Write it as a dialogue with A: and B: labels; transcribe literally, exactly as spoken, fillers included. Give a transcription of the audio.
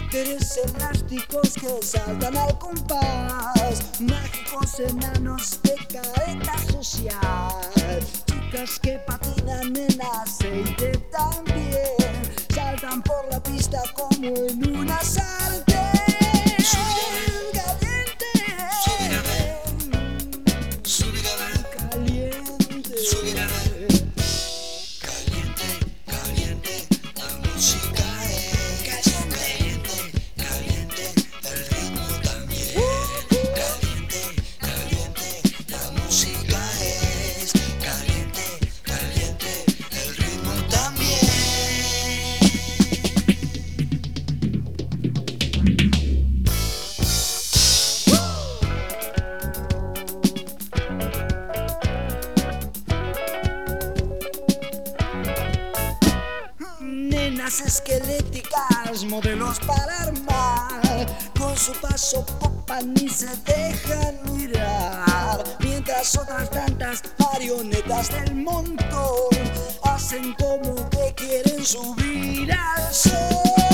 A: títeres elásticos que saltan al compás, mágicos enanos de careta social, chicas que patinan en aceite también, saltan por la pista como en una sartén. Nenas esqueléticas, modelos para armar, con su paso popan y se dejan mirar, mientras otras tantas marionetas del montón hacen como que quieren subir al sol.